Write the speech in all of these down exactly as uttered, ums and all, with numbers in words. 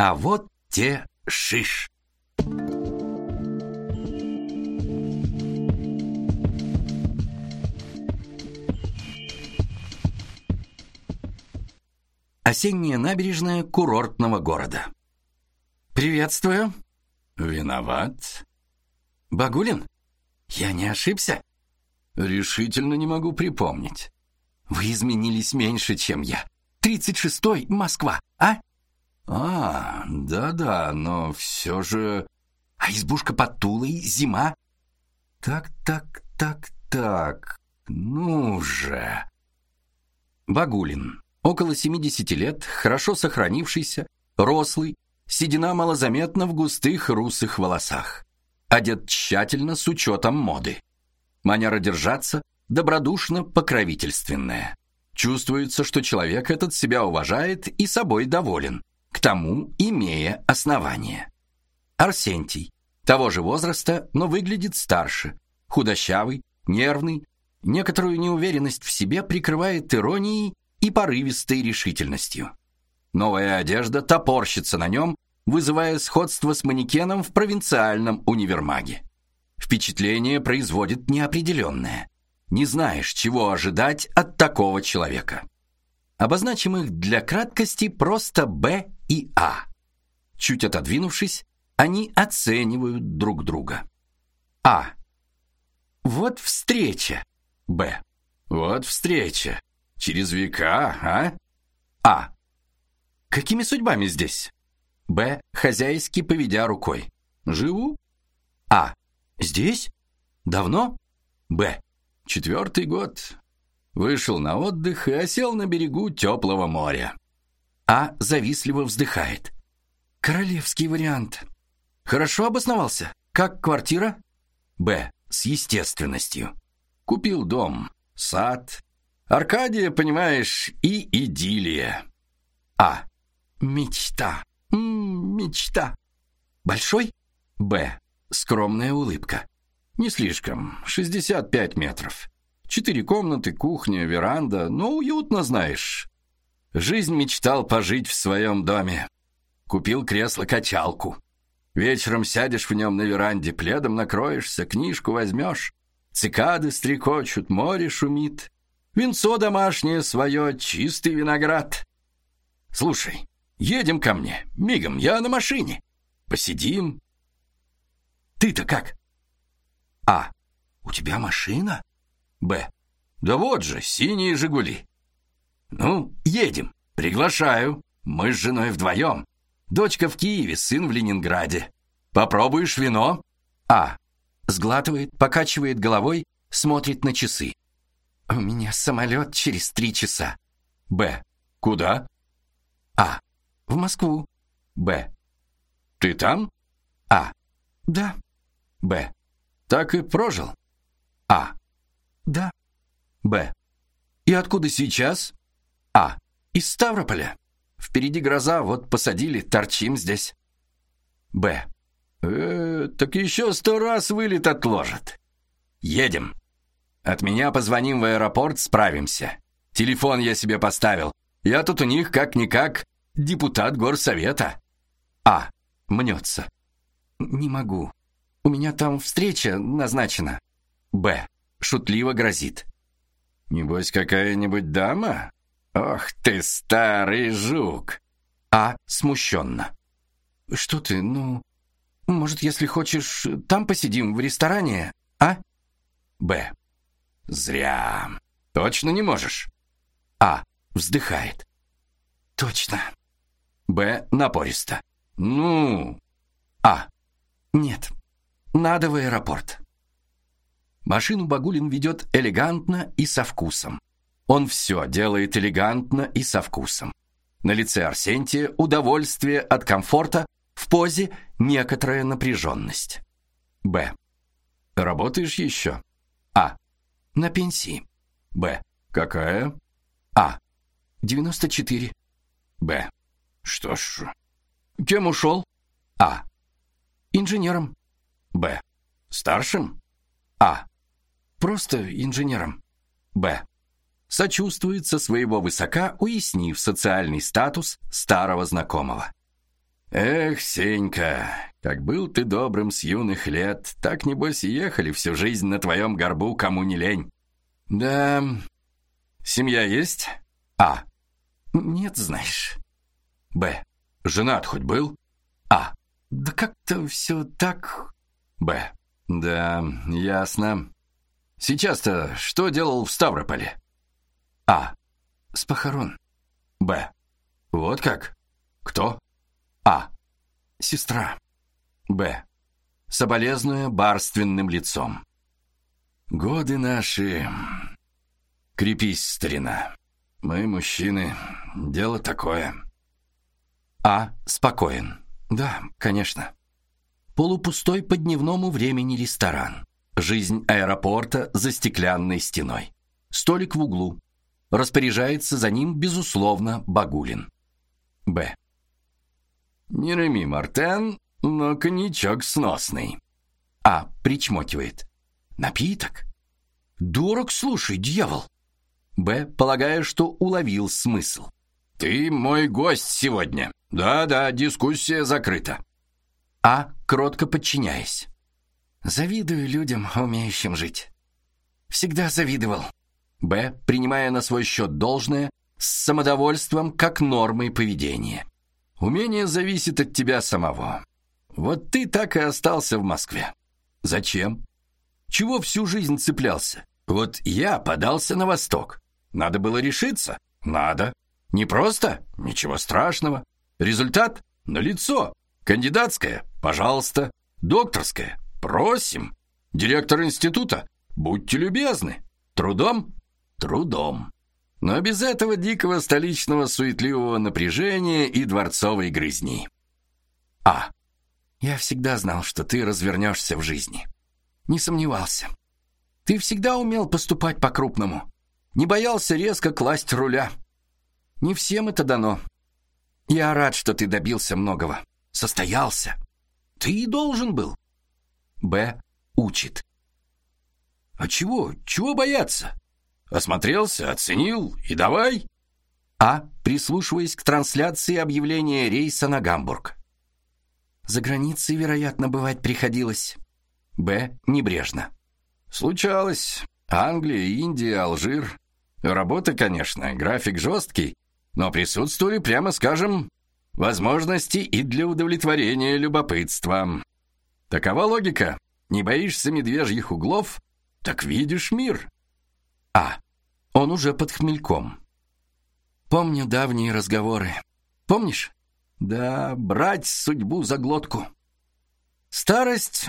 А вот те шиш. Осенняя набережная курортного города. Приветствую. Виноват. Багулин? Я не ошибся? Решительно не могу припомнить. Вы изменились меньше, чем я. тридцать шестой, Москва, а? А, да-да, но все же... А избушка под Тулой, зима? Так, так, так, так, ну же... Багулин. Около семидесяти лет, хорошо сохранившийся, рослый, седина малозаметна в густых русых волосах. Одет тщательно с учетом моды. Манера держаться добродушно-покровительственная. Чувствуется, что человек этот себя уважает и собой доволен, к тому имея основание. Арсентий. Того же возраста, но выглядит старше. Худощавый, нервный. Некоторую неуверенность в себе прикрывает иронией и порывистой решительностью. Новая одежда топорщится на нем, вызывая сходство с манекеном в провинциальном универмаге. Впечатление производит неопределенное. Не знаешь, чего ожидать от такого человека. Обозначим их для краткости просто Б и А. Чуть отодвинувшись, они оценивают друг друга. А. Вот встреча. Б. Вот встреча. Через века, а? А. Какими судьбами здесь? Б. Хозяйски поведя рукой. Живу. А. Здесь? Давно? Б. Четвертый год. Вышел на отдых и осел на берегу теплого моря. А. Завистливо вздыхает. Королевский вариант. Хорошо обосновался? Как квартира? Б. С естественностью. Купил дом, сад. Аркадия, понимаешь, и идиллия. А. Мечта. М-м, мечта. Большой? Б. Скромная улыбка. Не слишком. шестьдесят пять метров. Четыре комнаты, кухня, веранда. Но уютно, знаешь. Жизнь мечтал пожить в своем доме. Купил кресло-качалку. Вечером сядешь в нем на веранде, пледом накроешься, книжку возьмешь. Цикады стрекочут, море шумит. Винцо домашнее свое, чистый виноград. Слушай, едем ко мне, мигом, я на машине. Посидим. Ты-то как? А. У тебя машина? Б. Да вот же, синие «Жигули». Ну, едем, приглашаю. Мы с женой вдвоем. Дочка в Киеве, сын в Ленинграде. Попробуешь вино? А. Сглатывает, покачивает головой, смотрит на часы. У меня самолет через три часа. Б. Куда? А. В Москву. Б. Ты там? А. Да. Б. Так и прожил? А. Да. Б. И откуда сейчас? А. Из Ставрополя. Впереди гроза, вот посадили, торчим здесь. Б. Э, так еще сто раз вылет отложат. Едем. От меня позвоним в аэропорт, справимся. Телефон я себе поставил. Я тут у них как-никак депутат горсовета. А. Мнется. Не могу. У меня там встреча назначена. Б. Шутливо грозит. Небось, какая-нибудь дама? Ох ты, старый жук. А. Смущенно. Что ты, ну... Может, если хочешь, там посидим, в ресторане, а? Б. Зря. Точно не можешь? А. Вздыхает. Точно. Б. Напористо. Ну? А. Нет. Надо в аэропорт. Машину Багулин ведет элегантно и со вкусом. Он все делает элегантно и со вкусом. На лице Арсентия удовольствие от комфорта, в позе некоторая напряженность. Б. Работаешь еще? А. На пенсии. Б. Какая? А. девяносто четыре. Б. Что ж. Кем ушел? А. Инженером. Б. Старшим? А. Просто инженером. Б. Сочувствует со своего высока, уяснив социальный статус старого знакомого. Эх, Сенька, как был ты добрым с юных лет, так, небось, и ехали всю жизнь на твоем горбу, кому не лень. Да, семья есть? А. Нет, знаешь. Б. Женат хоть был? А. Да как-то все так... Б. Да, ясно. Сейчас-то что делал в Ставрополе? А. С похорон. Б. Вот как? Кто? А. Сестра. Б. Соболезную барственным лицом. Годы наши... Крепись, старина. Мы, мужчины, дело такое. А. Спокоен. Да, конечно. Полупустой по дневному времени ресторан. Жизнь аэропорта за стеклянной стеной. Столик в углу. Распоряжается за ним, безусловно, Багулин. Б. Не Реми Мартен, но коньячок сносный. А. Причмокивает. Напиток? Дорог, слушай, дьявол. Б. Полагая, что уловил смысл. Ты мой гость сегодня. Да-да, дискуссия закрыта. А. Кротко подчиняясь. Завидую людям, умеющим жить. Всегда завидовал. Б. Принимая на свой счет должное, с самодовольством как нормой поведения. Умение зависит от тебя самого. Вот ты так и остался в Москве. Зачем? Чего всю жизнь цеплялся? Вот я подался на восток. Надо было решиться? Надо. Не просто? Ничего страшного. Результат? Налицо. Кандидатская? Пожалуйста. Докторская? Просим. Директор института? Будьте любезны. Трудом? Трудом. Но без этого дикого столичного суетливого напряжения и дворцовой грызни. А. Я всегда знал, что ты развернешься в жизни. Не сомневался. Ты всегда умел поступать по-крупному. Не боялся резко класть руля. Не всем это дано. Я рад, что ты добился многого. Состоялся. Ты и должен был. Б. Учит. А чего? Чего бояться? Осмотрелся, оценил и давай. А. Прислушиваясь к трансляции объявления рейса на Гамбург. За границей, вероятно, бывать приходилось. Б. Небрежно. Случалось. Англия, Индия, Алжир. Работа, конечно, график жесткий, но присутствовали, прямо скажем, возможности и для удовлетворения любопытства. Такова логика. Не боишься медвежьих углов, так видишь мир. А. Он уже под хмельком. Помню давние разговоры. Помнишь? Да, брать судьбу за глотку. Старость...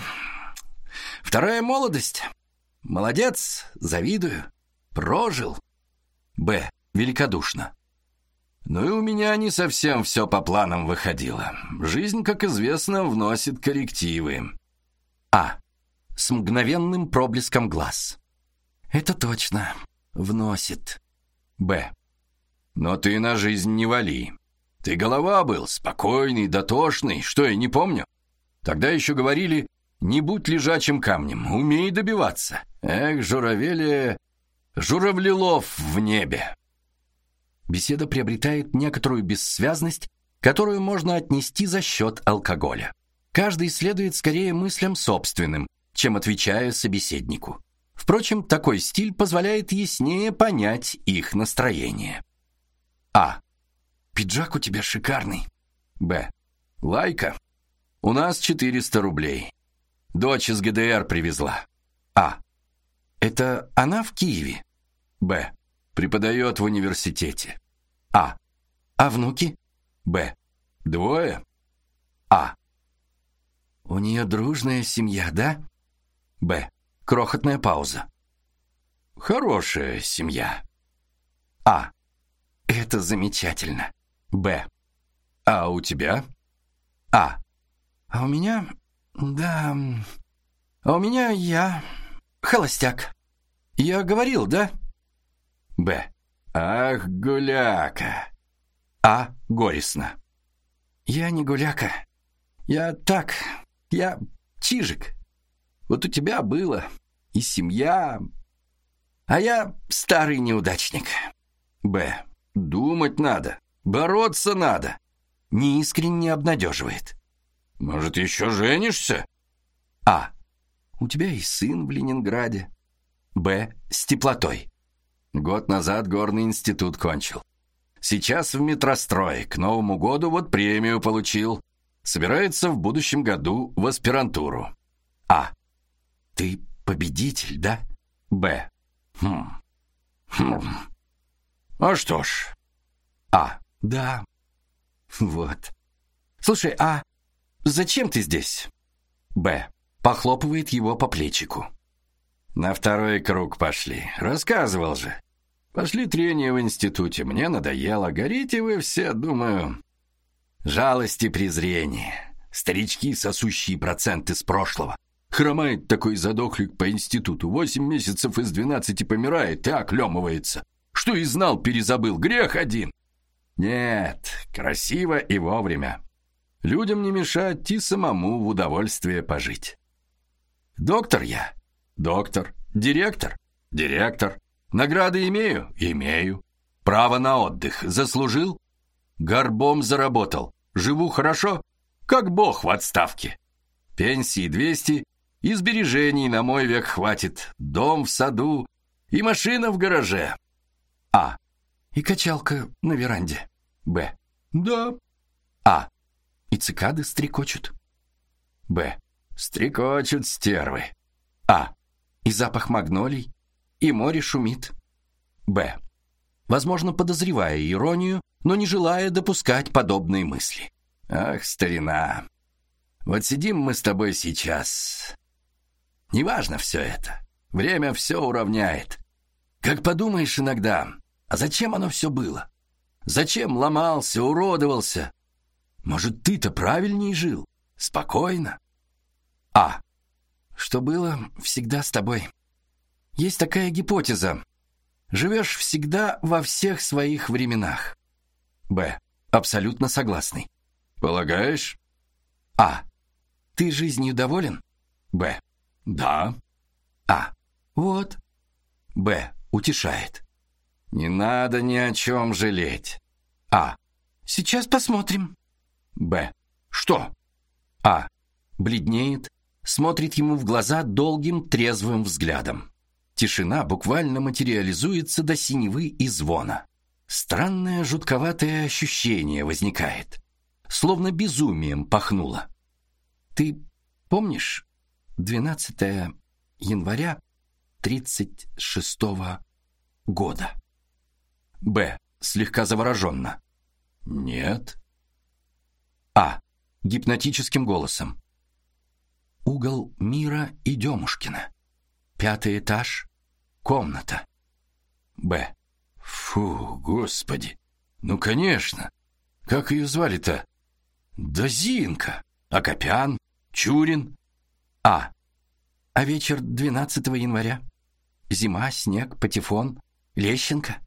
Вторая молодость. Молодец, завидую. Прожил. Б. Великодушно. Ну и у меня не совсем все по планам выходило. Жизнь, как известно, вносит коррективы. А. С мгновенным проблеском глаз. Это точно. Вносит. Б. Но ты на жизнь не вали. Ты голова был, спокойный, дотошный, что я не помню. Тогда еще говорили, не будь лежачим камнем, умей добиваться. Эх, журавели, журавлелов в небе. Беседа приобретает некоторую бессвязность, которую можно отнести за счет алкоголя. Каждый следует скорее мыслям собственным, чем отвечая собеседнику. Впрочем, такой стиль позволяет яснее понять их настроение. А. Пиджак у тебя шикарный. Б. Лайка. У нас четыреста рублей. Дочь из ГДР привезла. А. Это она в Киеве? Б. Преподает в университете. А. А внуки? Б. Двое. А. У нее дружная семья, да? Б. Крохотная пауза. Хорошая семья. А. Это замечательно. Б. А у тебя? А. А у меня... Да... А у меня я... холостяк. Я говорил, да? Б. Ах, гуляка. А. Горестно. Я не гуляка. Я так... Я чижик. Вот у тебя было и семья, а я старый неудачник. Б. Думать надо, бороться надо. неискренне обнадеживает. Может, еще женишься? А. У тебя и сын в Ленинграде. Б. С теплотой. Год назад горный институт кончил. Сейчас в метрострой, к Новому году вот премию получил. Собирается в будущем году в аспирантуру. А. Ты победитель, да? Б. Хм. Хм. А что ж. А. Да. Вот. Слушай, а зачем ты здесь? Б. Похлопывает его по плечику. На второй круг пошли. Рассказывал же. Пошли трения в институте. Мне надоело. Горите вы все, думаю. Жалость и презрение. Старички, сосущие проценты с прошлого. Хромает такой задохлик по институту. Восемь месяцев из двенадцати помирает и оклемывается. Что и знал, перезабыл. Грех один. Нет, красиво и вовремя. Людям не мешать и самому в удовольствие пожить. Доктор я. Доктор. Директор. Директор. Награды имею? Имею. Право на отдых заслужил? Горбом заработал. Живу хорошо? Как бог в отставке. Пенсии двести, и сбережений на мой век хватит. Дом в саду и машина в гараже. А. И качалка на веранде. Б. Да. А. И цикады стрекочут. Б. Стрекочут стервы. А. И запах магнолий, и море шумит. Б. Возможно, подозревая иронию, но не желая допускать подобные мысли. Ах, старина. Вот сидим мы с тобой сейчас. Неважно все это. Время все уравняет. Как подумаешь иногда, а зачем оно все было? Зачем ломался, уродовался? Может, ты-то правильней жил? Спокойно. А. Что было, всегда с тобой. Есть такая гипотеза. Живешь всегда во всех своих временах. Б. Абсолютно согласный. Полагаешь? А. Ты жизнью доволен? Б. Да. А. Вот. Б. Утешает. Не надо ни о чем жалеть. А. Сейчас посмотрим. Б. Что? А. Бледнеет, смотрит ему в глаза долгим трезвым взглядом. Тишина буквально материализуется до синевы и звона. Странное жутковатое ощущение возникает. Словно безумием пахнуло. Ты помнишь двенадцатое января тридцать шестого года? Б. Слегка завороженно. Нет. А. Гипнотическим голосом. Угол Мира и Демушкина. Пятый этаж. Комната. Б. Фу, господи. Ну, конечно. Как ее звали-то? Да Зинка. Акопян. Чурин. А. А вечер двенадцатого января? Зима, снег, патефон, Лещенко.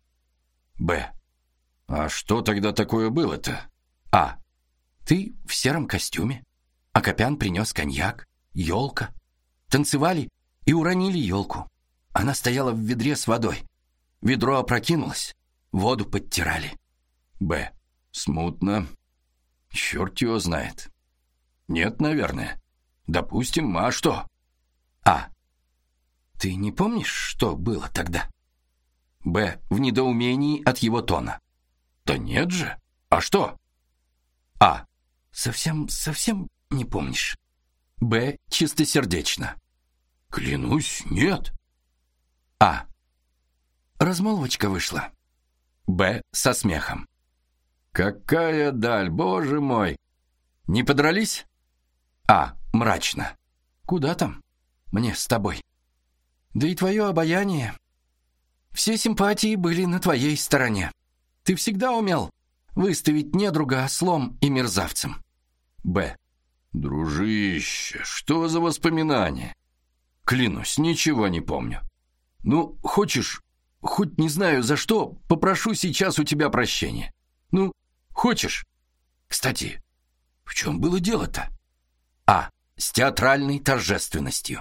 Б. А что тогда такое было-то? А. Ты в сером костюме. Акопян принес коньяк, елка. Танцевали и уронили елку. Она стояла в ведре с водой. Ведро опрокинулось, воду подтирали. Б. Смутно. Черт его знает. Нет, наверное. Допустим, а что? А. Ты не помнишь, что было тогда? Б. В недоумении от его тона. Да нет же. А что? А. Совсем, совсем не помнишь. Б. Чистосердечно. Клянусь, нет. А. Размолвочка вышла. Б. Со смехом. Какая даль, боже мой. Не подрались? А. Мрачно. Куда там? Мне с тобой. Да и твое обаяние. Все симпатии были на твоей стороне. Ты всегда умел выставить недруга ослом и мерзавцем. Б. Дружище, что за воспоминания? Клянусь, ничего не помню. Ну, хочешь, хоть не знаю за что, попрошу сейчас у тебя прощения. Ну, хочешь? Кстати, в чем было дело-то? А. С театральной торжественностью.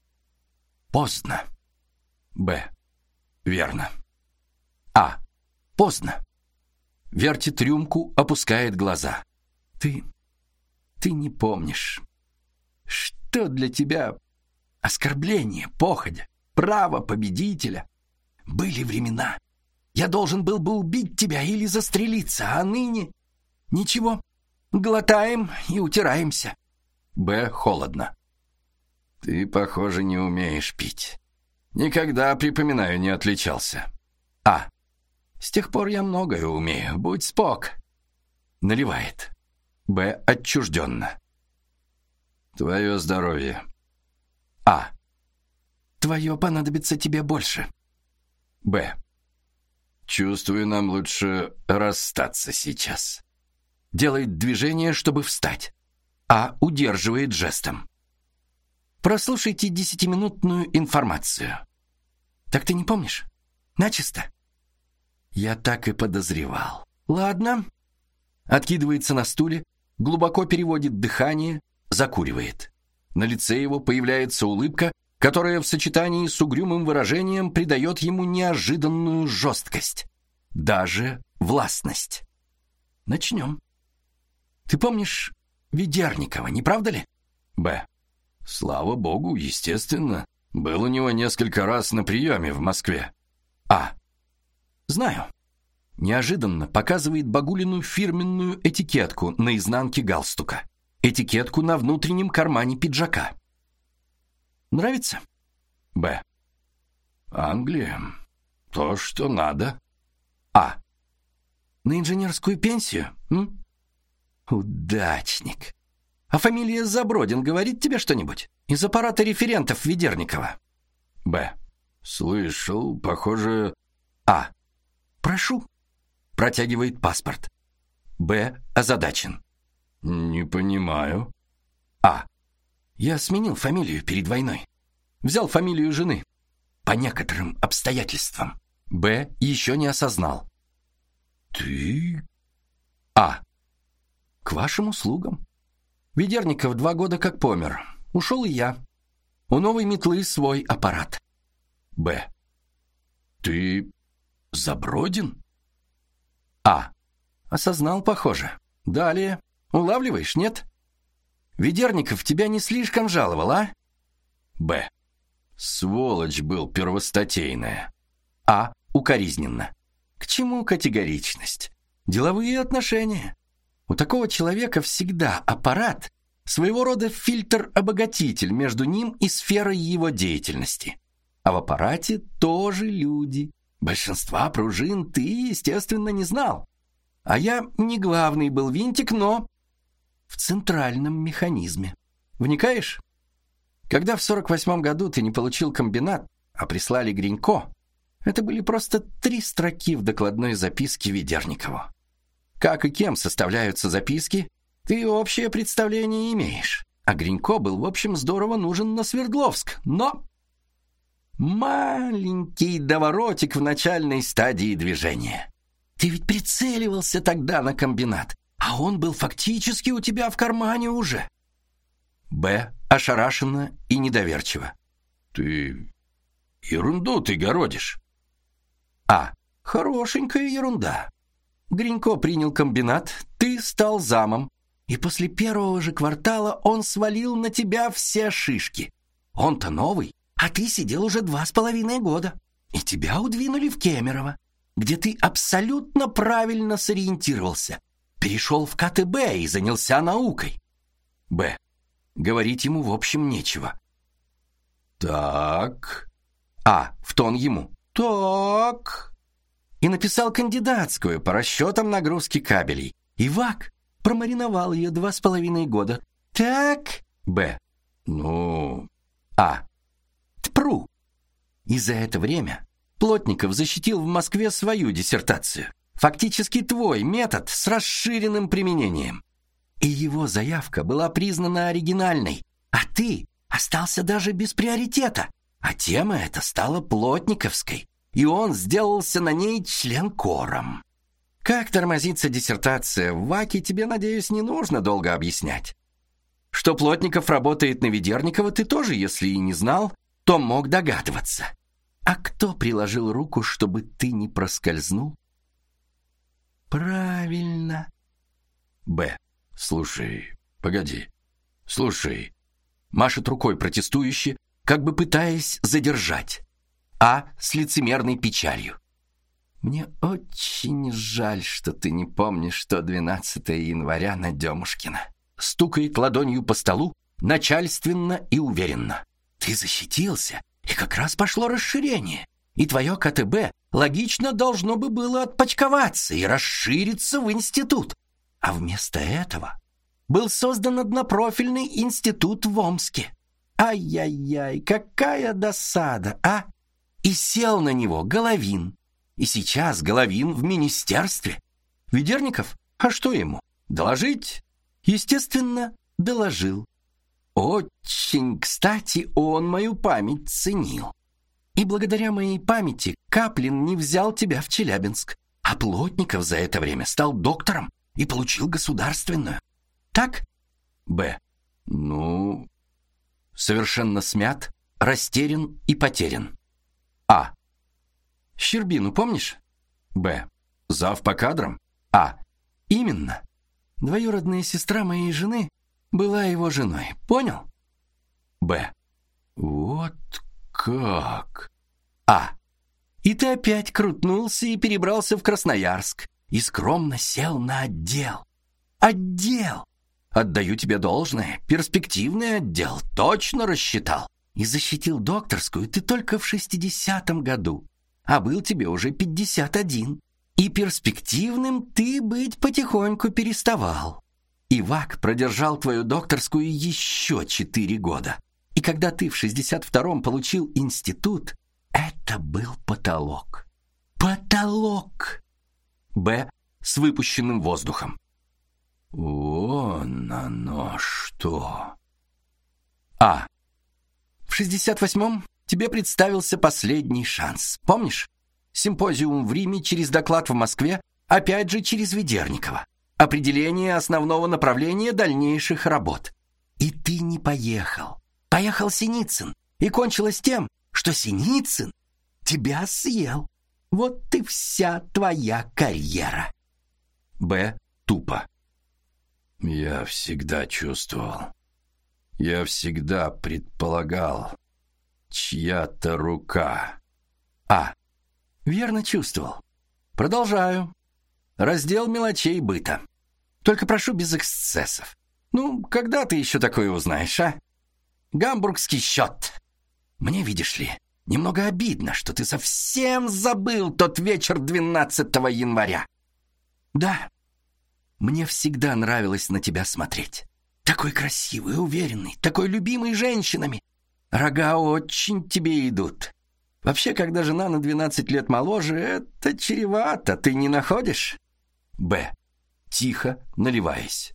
Поздно. Б. Верно. А. Поздно. Вертит рюмку, опускает глаза. Ты... ты не помнишь. Что для тебя оскорбление, походя, право победителя? Были времена. Я должен был бы убить тебя или застрелиться, а ныне... Ничего, глотаем и утираемся. Б. Холодно. Ты, похоже, не умеешь пить. Никогда, припоминаю, не отличался. А. С тех пор я многое умею, будь спок. Наливает. Б. Отчужденно. Твое здоровье. А. Твое понадобится тебе больше. Б. Чувствую, нам лучше расстаться сейчас. Делает движение, чтобы встать. А. Удерживает жестом. Прослушайте десятиминутную информацию. Так ты не помнишь? Начисто? Я так и подозревал. Ладно. Откидывается на стуле, глубоко переводит дыхание, закуривает. На лице его появляется улыбка, которая в сочетании с угрюмым выражением придает ему неожиданную жесткость, даже властность. Начнем. Ты помнишь Ведерникова, не правда ли? Б. Слава богу, естественно. Был у него несколько раз на приеме в Москве. А. Знаю. Неожиданно показывает Багулину фирменную этикетку на изнанке галстука. Этикетку на внутреннем кармане пиджака. Нравится? Б. Англия. То, что надо. А. На инженерскую пенсию? М? Удачник. А фамилия Забродин говорит тебе что-нибудь? Из аппарата референтов Ведерникова. Б. Слышал, похоже... А. Прошу. Протягивает паспорт. Б. Озадачен. Не понимаю. А. Я сменил фамилию перед войной. Взял фамилию жены. По некоторым обстоятельствам. Б. Еще не осознал. Ты... А. К вашим услугам. Ведерников два года как помер. Ушел и я. У новой метлы свой аппарат. Б. Ты Забродин? А. Осознал, похоже. Далее. Улавливаешь, нет? Ведерников тебя не слишком жаловал, а? Б. Сволочь был первостатейная. А. Укоризненно. К чему категоричность? Деловые отношения. У такого человека всегда аппарат, своего рода фильтр-обогатитель между ним и сферой его деятельности. А в аппарате тоже люди. Большинства пружин ты, естественно, не знал. А я не главный был винтик, но в центральном механизме. Вникаешь? Когда в сорок восьмом году ты не получил комбинат, а прислали Гринько, это были просто три строки в докладной записке Ведерникову. Как и кем составляются записки, ты общее представление имеешь. А Гринько был, в общем, здорово нужен на Свердловск. Но маленький доворотик в начальной стадии движения. Ты ведь прицеливался тогда на комбинат, а он был фактически у тебя в кармане уже. Б. Ошарашенно и недоверчиво. Ты ерунду ты городишь. А. Хорошенькая ерунда. Гринько принял комбинат, ты стал замом, и после первого же квартала он свалил на тебя все шишки. Он-то новый, а ты сидел уже два с половиной года, и тебя удвинули в Кемерово, где ты абсолютно правильно сориентировался, перешел в ка тэ бэ и занялся наукой. Б. Говорить ему, в общем, нечего. Так. А. В тон ему. Так. И написал кандидатскую по расчетам нагрузки кабелей. И ВАК промариновал ее два с половиной года. Так. Б. Ну. А. Тпру. И за это время Плотников защитил в Москве свою диссертацию. Фактически твой метод с расширенным применением. И его заявка была признана оригинальной, а ты остался даже без приоритета. А тема эта стала плотниковской, и он сделался на ней членкором. Как тормозится диссертация в ВАКе, тебе, надеюсь, не нужно долго объяснять. Что Плотников работает на Ведерникова, ты тоже, если и не знал, то мог догадываться. А кто приложил руку, чтобы ты не проскользнул? Правильно. Б. Слушай, погоди. Слушай. Машет рукой протестующе, как бы пытаясь задержать. А с лицемерной печалью. Мне очень жаль, что ты не помнишь, что двенадцатого января на Демушкина. Стукает ладонью по столу, начальственно и уверенно. Ты защитился, и как раз пошло расширение. И твое ка тэ бэ логично должно бы было отпочковаться и расшириться в институт. А вместо этого был создан однопрофильный институт в Омске. Ай-яй-яй, какая досада, а? И сел на него Головин. И сейчас Головин в министерстве. Ведерников? А что ему? Доложить? Естественно, доложил. Очень, кстати, он мою память ценил. И благодаря моей памяти Каплин не взял тебя в Челябинск, а Плотников за это время стал доктором и получил государственную. Так? Б. Ну, совершенно смят, растерян и потерян. А. Щербину помнишь? Б. Зав по кадрам? А. Именно. Двоюродная сестра моей жены была его женой. Понял? Б. Вот как? А. И ты опять крутнулся и перебрался в Красноярск и скромно сел на отдел. Отдел! Отдаю тебе должное, перспективный отдел, точно рассчитал. И защитил докторскую ты только в шестидесятом году, а был тебе уже пятьдесят один. И перспективным ты быть потихоньку переставал. Ивак продержал твою докторскую еще четыре года. И когда ты в шестьдесят втором получил институт, это был потолок. Потолок! Б. С выпущенным воздухом. Вон оно что. А. В шестьдесят восьмом тебе представился последний шанс. Помнишь? Симпозиум в Риме через доклад в Москве, опять же через Ведерникова. Определение основного направления дальнейших работ. И ты не поехал. Поехал Синицын. И кончилось тем, что Синицын тебя съел. Вот и вся твоя карьера. Б. Тупо. Я всегда чувствовал. Я всегда предполагал. Чья-то рука. А. Верно чувствовал. Продолжаю. Раздел мелочей быта. Только прошу без эксцессов. Ну, когда ты еще такое узнаешь, а? Гамбургский счет. Мне, видишь ли, немного обидно, что ты совсем забыл тот вечер двенадцатого января. Да, мне всегда нравилось на тебя смотреть. Такой красивый, уверенный, такой любимый женщинами. Рога очень тебе идут. Вообще, когда жена на двенадцать лет моложе, это чревато, ты не находишь? Б. Тихо, наливаясь.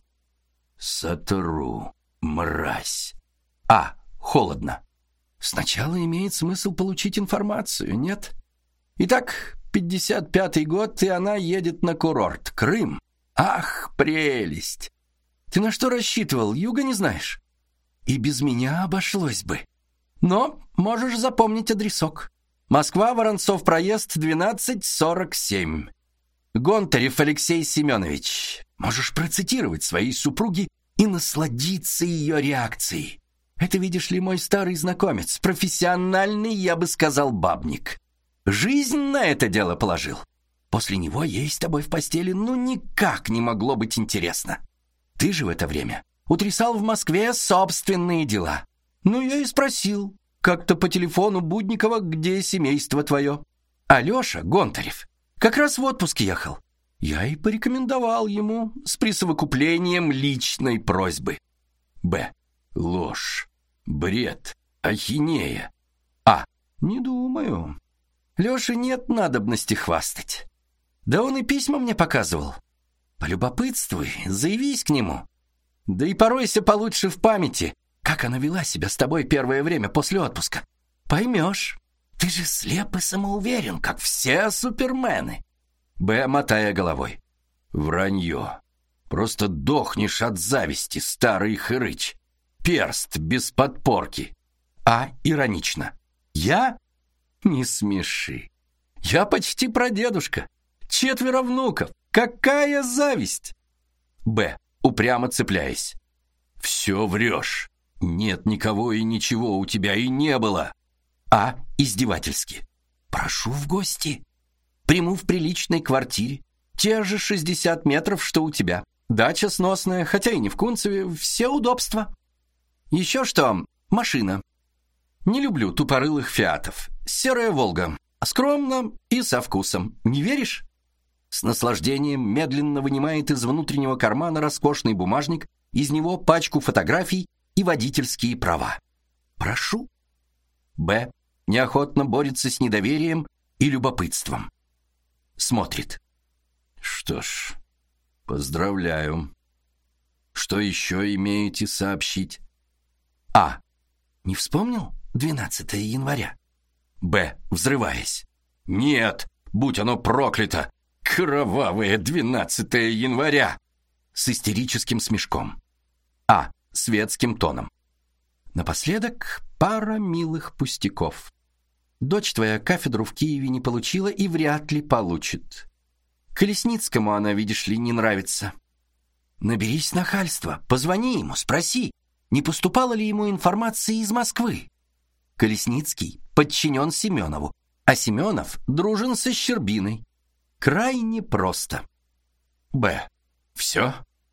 Сотру, мразь. А. Холодно. Сначала имеет смысл получить информацию, нет? Итак, пятьдесят пятый год, и она едет на курорт. Крым. Ах, прелесть! Ты на что рассчитывал, юга не знаешь? И без меня обошлось бы. Но можешь запомнить адресок. Москва, Воронцов проезд, двенадцать сорок семь. Гонтарев Алексей Семенович. Можешь процитировать своей супруге и насладиться ее реакцией. Это, видишь ли, мой старый знакомец, профессиональный, я бы сказал, бабник. Жизнь на это дело положил. После него ей с тобой в постели ну никак не могло быть интересно. Ты же в это время утрясал в Москве собственные дела. Ну, я и спросил, как-то по телефону Будникова, где семейство твое. Алеша Гонтарев как раз в отпуск ехал. Я и порекомендовал ему с присовокуплением личной просьбы. Б. Ложь, бред, ахинея. А. Не думаю. Лёше нет надобности хвастать. Да он и письма мне показывал. Полюбопытствуй, заявись к нему. Да и поройся получше в памяти, как она вела себя с тобой первое время после отпуска. Поймешь. Ты же слеп и самоуверен, как все супермены. Б, мотая головой. Вранье. Просто дохнешь от зависти, старый хрыч. Перст без подпорки. А, иронично. Я? Не смеши. Я почти прадедушка. Четверо внуков. Какая зависть! Б. Упрямо цепляясь. Все врешь. Нет никого и ничего у тебя и не было. А. Издевательски. Прошу в гости. Приму в приличной квартире. Те же шестьдесят метров, что у тебя. Дача сносная, хотя и не в Кунцеве. Все удобства. Еще что? Машина. Не люблю тупорылых фиатов. Серая Волга. Скромно и со вкусом. Не веришь? С наслаждением медленно вынимает из внутреннего кармана роскошный бумажник, из него пачку фотографий и водительские права. Прошу. Б. Неохотно борется с недоверием и любопытством. Смотрит. Что ж, поздравляю. Что еще имеете сообщить? А. Не вспомнил двенадцатое января? Б. Взрываясь. Нет, будь оно проклято! Кровавое двенадцатое января! С истерическим смешком. А. Светским тоном. Напоследок пара милых пустяков. Дочь твоя кафедру в Киеве не получила и вряд ли получит. Колесницкому она, видишь ли, не нравится. Наберись нахальства, позвони ему, спроси, не поступала ли ему информация из Москвы. Колесницкий подчинен Семенову, а Семенов дружен со Щербиной. Крайне просто. Б. Все?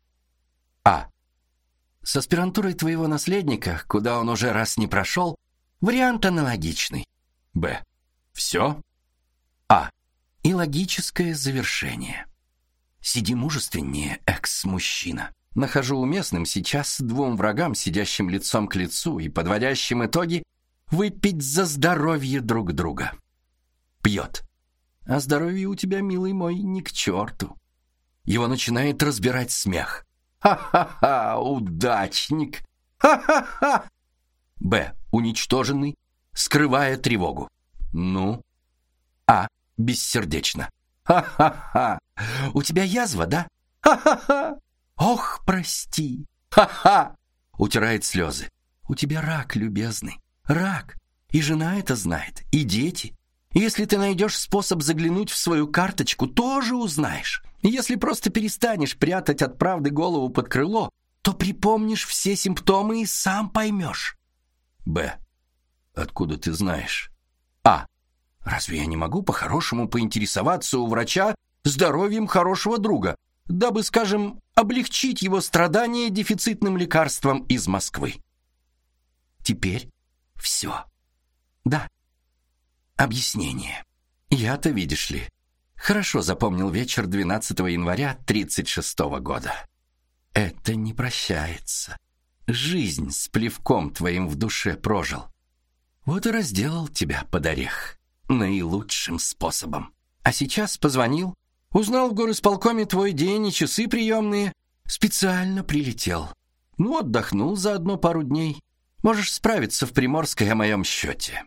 А. С аспирантурой твоего наследника, куда он уже раз не прошел, вариант аналогичный. Б. Все? А. И логическое завершение. Сиди мужественнее, экс-мужчина. Нахожу уместным сейчас двум врагам, сидящим лицом к лицу и подводящим итоги, выпить за здоровье друг друга. Пьет. А здоровье у тебя, милый мой, ни к черту. Его начинает разбирать смех. Ха-ха-ха, удачник. Ха-ха-ха. Б. Уничтоженный, скрывая тревогу. Ну? А. Бессердечно. Ха-ха-ха. У тебя язва, да? Ха-ха-ха. Ох, прости. Ха-ха. Утирает слезы. У тебя рак, любезный. Рак. И жена это знает, и дети. Если ты найдешь способ заглянуть в свою карточку, тоже узнаешь. Если просто перестанешь прятать от правды голову под крыло, то припомнишь все симптомы и сам поймешь. Б. Откуда ты знаешь? А. Разве я не могу по-хорошему поинтересоваться у врача здоровьем хорошего друга, дабы, скажем, облегчить его страдания дефицитным лекарством из Москвы? Теперь все. Да. Объяснение. Я-то, видишь ли, хорошо запомнил вечер двенадцатого января тридцать шестого года. Это не прощается. Жизнь с плевком твоим в душе прожил. Вот и разделал тебя под орех. Наилучшим способом. А сейчас позвонил, узнал в горисполкоме твой день и часы приемные, специально прилетел. Ну, отдохнул заодно пару дней. Можешь справиться в Приморской о моем счете.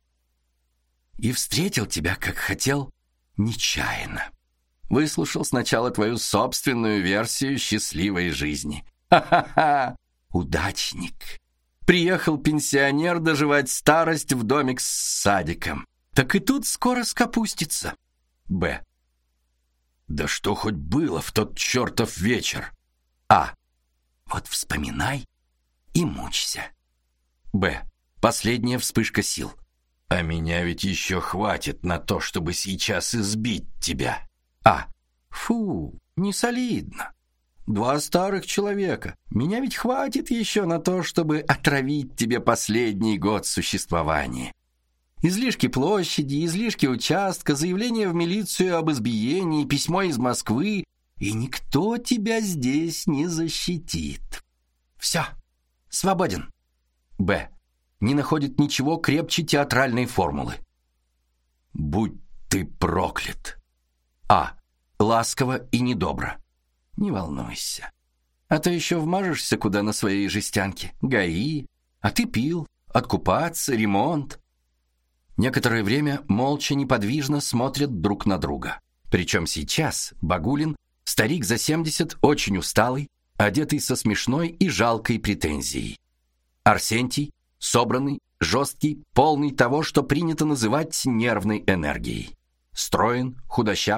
И встретил тебя, как хотел, нечаянно. Выслушал сначала твою собственную версию счастливой жизни. Ха-ха-ха! Удачник. Приехал пенсионер доживать старость в домик с садиком. Так и тут скоро скопустится. Б. Да что хоть было в тот чертов вечер? А. Вот вспоминай и мучься. Б. Последняя вспышка сил. А меня ведь еще хватит на то, чтобы сейчас избить тебя. А. Фу, не солидно. Два старых человека. Меня ведь хватит еще на то, чтобы отравить тебе последний год существования. Излишки площади, излишки участка, заявление в милицию об избиении, письмо из Москвы, и никто тебя здесь не защитит. Все, свободен. Б. Не находит ничего крепче театральной формулы. Будь ты проклят. А. Ласково и недобро. Не волнуйся. А то еще вмажешься куда на своей жестянке. ГАИ. А ты пил. Откупаться, ремонт. Некоторое время молча неподвижно смотрят друг на друга. Причем сейчас Багулин, старик за семьдесят, очень усталый, одетый со смешной и жалкой претензией. Арсентий, собранный, жесткий, полный того, что принято называть нервной энергией. Строен, худощав,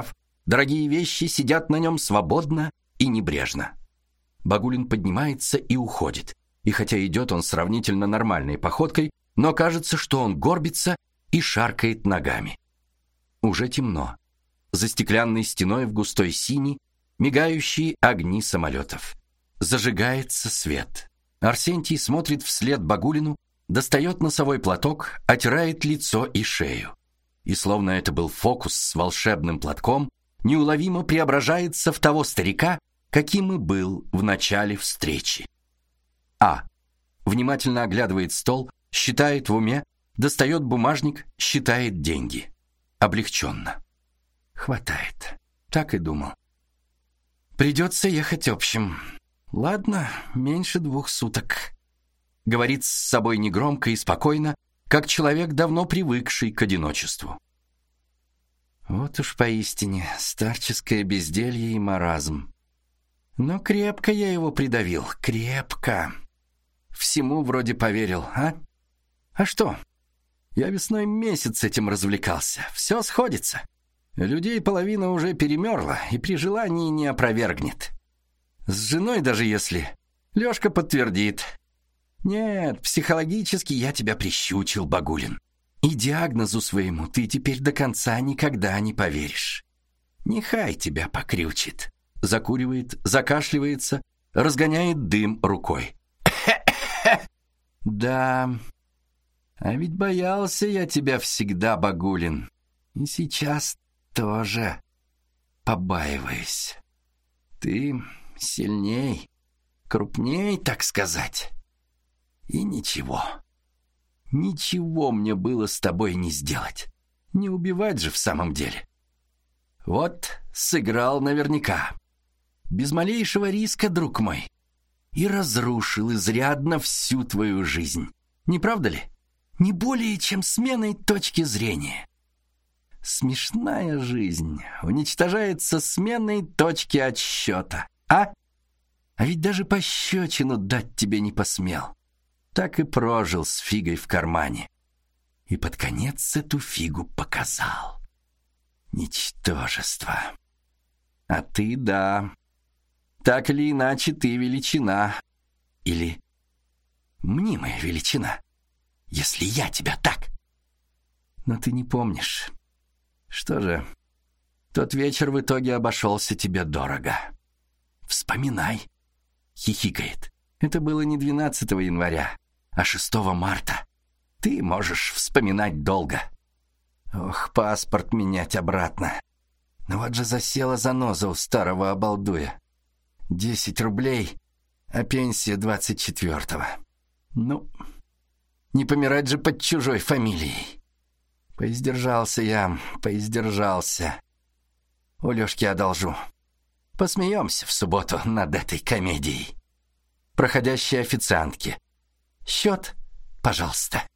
Дорогие вещи сидят на нем свободно и небрежно. Багулин поднимается и уходит. И хотя идет он сравнительно нормальной походкой, но кажется, что он горбится и шаркает ногами. Уже темно. За стеклянной стеной в густой синей мигающие огни самолетов. Зажигается свет. Арсентий смотрит вслед Багулину, достает носовой платок, отирает лицо и шею. И словно это был фокус с волшебным платком, неуловимо преображается в того старика, каким и был в начале встречи. А. Внимательно оглядывает стол, считает в уме, достает бумажник, считает деньги. Облегченно. Хватает. Так и думал. Придется ехать общим. Ладно, меньше двух суток. Говорит с собой негромко и спокойно, как человек, давно привыкший к одиночеству. Вот уж поистине старческое безделье и маразм. Но крепко я его придавил, крепко. Всему вроде поверил, а? А что? Я весной месяц этим развлекался. Все сходится. Людей половина уже перемерла и при желании не опровергнет. С женой даже если. Лёшка подтвердит. Нет, психологически я тебя прищучил, Багулин. И диагнозу своему ты теперь до конца никогда не поверишь. Нехай тебя покрючит. Закуривает, закашливается, разгоняет дым рукой. Да, а ведь боялся я тебя всегда, Багулин. И сейчас тоже побаиваюсь. Ты сильней, крупней, так сказать. И ничего. Ничего мне было с тобой не сделать. Не убивать же в самом деле. Вот сыграл наверняка. Без малейшего риска, друг мой. И разрушил изрядно всю твою жизнь. Не правда ли? Не более, чем сменой точки зрения. Смешная жизнь уничтожается сменой точки отсчета. А? А ведь даже пощечину дать тебе не посмел. Так и прожил с фигой в кармане. И под конец эту фигу показал. Ничтожество. А ты, да. Так или иначе, ты величина. Или мнимая величина, если я тебя так. Но ты не помнишь. Что же, тот вечер в итоге обошелся тебе дорого. Вспоминай. Хихикает. Это было не двенадцатого января, а шестого марта. Ты можешь вспоминать долго. Ох, паспорт менять обратно. Ну вот же засела заноза у старого обалдуя. Десять рублей, а пенсия двадцать четвертого. Ну, не помирать же под чужой фамилией. Поиздержался я, поиздержался. У Лёшки одолжу. Посмеемся в субботу над этой комедией. Проходящей официантке. Счет, пожалуйста.